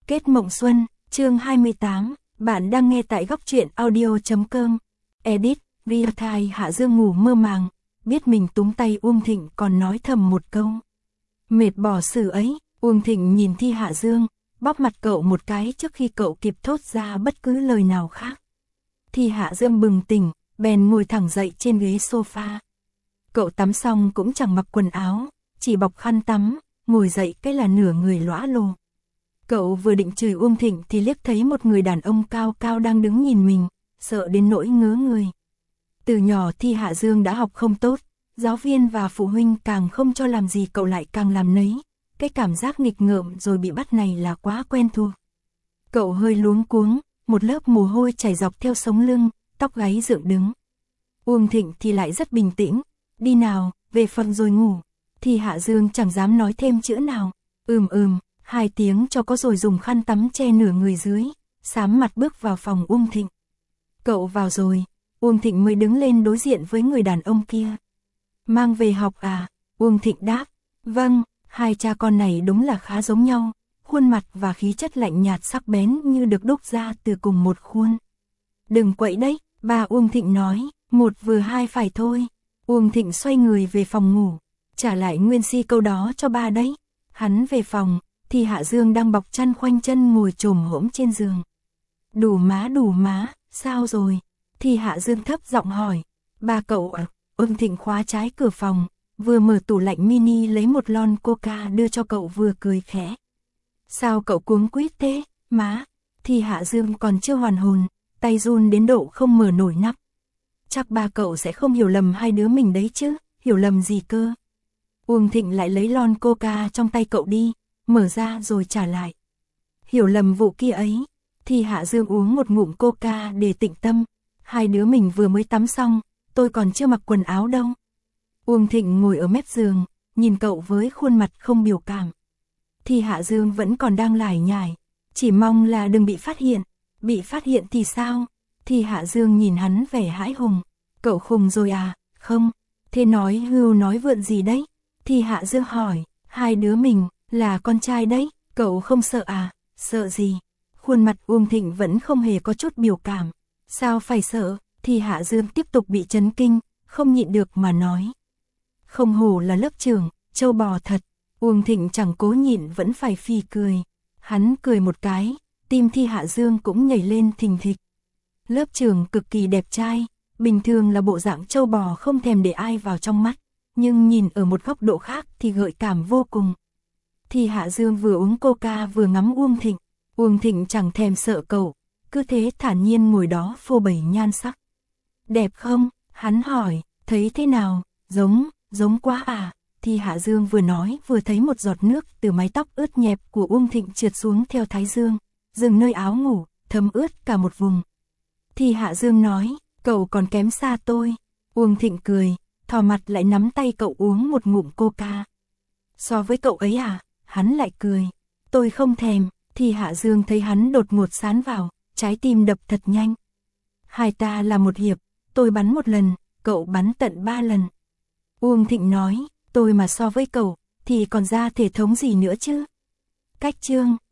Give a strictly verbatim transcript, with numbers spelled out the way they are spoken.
Kết mộng xuân, chương hai mươi tám, bạn đang nghe tại góc truyện audio chấm com. Edit, Real Time. Hạ Dương ngủ mơ màng, biết mình túm tay Uông Thịnh còn nói thầm một câu. Mệt bỏ sự ấy, Uông Thịnh nhìn Thi Hạ Dương, bóp mặt cậu một cái trước khi cậu kịp thốt ra bất cứ lời nào khác. Thi Hạ Dương bừng tỉnh, bèn ngồi thẳng dậy trên ghế sofa. Cậu tắm xong cũng chẳng mặc quần áo, chỉ bọc khăn tắm, ngồi dậy cái là nửa người lõa lồ. Cậu vừa định chửi Uông Thịnh thì liếc thấy một người đàn ông cao cao đang đứng nhìn mình, sợ đến nỗi ngớ người. Từ nhỏ Thi Hạ Dương đã học không tốt, giáo viên và phụ huynh càng không cho làm gì cậu lại càng làm nấy. Cái cảm giác nghịch ngợm rồi bị bắt này là quá quen thuộc. Cậu hơi luống cuống, một lớp mồ hôi chảy dọc theo sống lưng, tóc gáy dựng đứng. Uông Thịnh thì lại rất bình tĩnh, đi nào, về phòng rồi ngủ. Thi Hạ Dương chẳng dám nói thêm chữ nào, ừm ừm, hai tiếng cho có rồi dùng khăn tắm che nửa người dưới, sám mặt bước vào phòng Uông Thịnh. Cậu vào rồi, Uông Thịnh mới đứng lên đối diện với người đàn ông kia. Mang về học à? Uông Thịnh đáp, vâng. Hai cha con này đúng là khá giống nhau, khuôn mặt và khí chất lạnh nhạt sắc bén như được đúc ra từ cùng một khuôn. Đừng quậy đấy, bà Uông Thịnh nói, một vừa hai phải thôi. Uông Thịnh xoay người về phòng ngủ, trả lại nguyên si câu đó cho ba đấy. Hắn về phòng, thì Hạ Dương đang bọc chăn khoanh chân ngồi chồm hổm trên giường. Đủ má đủ má, sao rồi? Thì Hạ Dương thấp giọng hỏi, ba cậu à? Uông Thịnh khóa trái cửa phòng, vừa mở tủ lạnh mini lấy một lon coca đưa cho cậu vừa cười khẽ. Sao cậu cuống quýt thế, má? Thì Hạ Dương còn chưa hoàn hồn, tay run đến độ không mở nổi nắp. Chắc ba cậu sẽ không hiểu lầm hai đứa mình đấy chứ, hiểu lầm gì cơ? Uông Thịnh lại lấy lon coca trong tay cậu đi, mở ra rồi trả lại. Hiểu lầm vụ kia ấy. Thì Hạ Dương uống một ngụm coca để tĩnh tâm. Hai đứa mình vừa mới tắm xong, tôi còn chưa mặc quần áo đâu. Uông Thịnh ngồi ở mép giường, nhìn cậu với khuôn mặt không biểu cảm. Thì Hạ Dương vẫn còn đang lải nhải, chỉ mong là đừng bị phát hiện. Bị phát hiện thì sao? Thì Hạ Dương nhìn hắn vẻ hãi hùng. Cậu khùng rồi à? Không. Thế nói hưu nói vượn gì đấy? Thì Hạ Dương hỏi, hai đứa mình là con trai đấy, cậu không sợ à? Sợ gì? Khuôn mặt Uông Thịnh vẫn không hề có chút biểu cảm. Sao phải sợ? Thì Hạ Dương tiếp tục bị chấn kinh, không nhịn được mà nói. Không hổ là lớp trưởng, trâu bò thật. Uông Thịnh chẳng cố nhịn vẫn phải phì cười. Hắn cười một cái, tim Thi Hạ Dương cũng nhảy lên thình thịch. Lớp trưởng cực kỳ đẹp trai, bình thường là bộ dạng trâu bò không thèm để ai vào trong mắt, nhưng nhìn ở một góc độ khác thì gợi cảm vô cùng. Thi Hạ Dương vừa uống coca vừa ngắm Uông Thịnh. Uông Thịnh chẳng thèm sợ cậu, cứ thế thản nhiên ngồi đó phô bày nhan sắc. Đẹp không? Hắn hỏi, thấy thế nào? Giống, giống quá à? Thì Hạ Dương vừa nói vừa thấy một giọt nước từ mái tóc ướt nhẹp của Uông Thịnh trượt xuống theo thái dương, dừng nơi áo ngủ, thấm ướt cả một vùng. Thì Hạ Dương nói, cậu còn kém xa tôi. Uông Thịnh cười, thò mặt lại nắm tay cậu uống một ngụm coca. So với cậu ấy à? Hắn lại cười, tôi không thèm. Thì Hạ Dương thấy hắn đột ngột sán vào, trái tim đập thật nhanh. Hai ta là một hiệp, tôi bắn một lần, cậu bắn tận ba lần. Uông Thịnh nói, tôi mà so với cậu, thì còn ra thể thống gì nữa chứ? Cách chương.